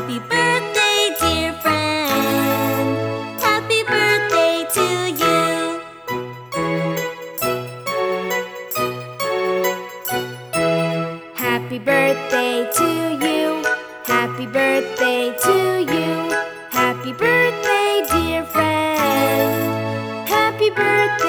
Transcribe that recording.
Happy birthday, dear friend. Happy birthday to you. Happy birthday to you. Happy birthday to you. Happy birthday, dear friend. Happy birthday.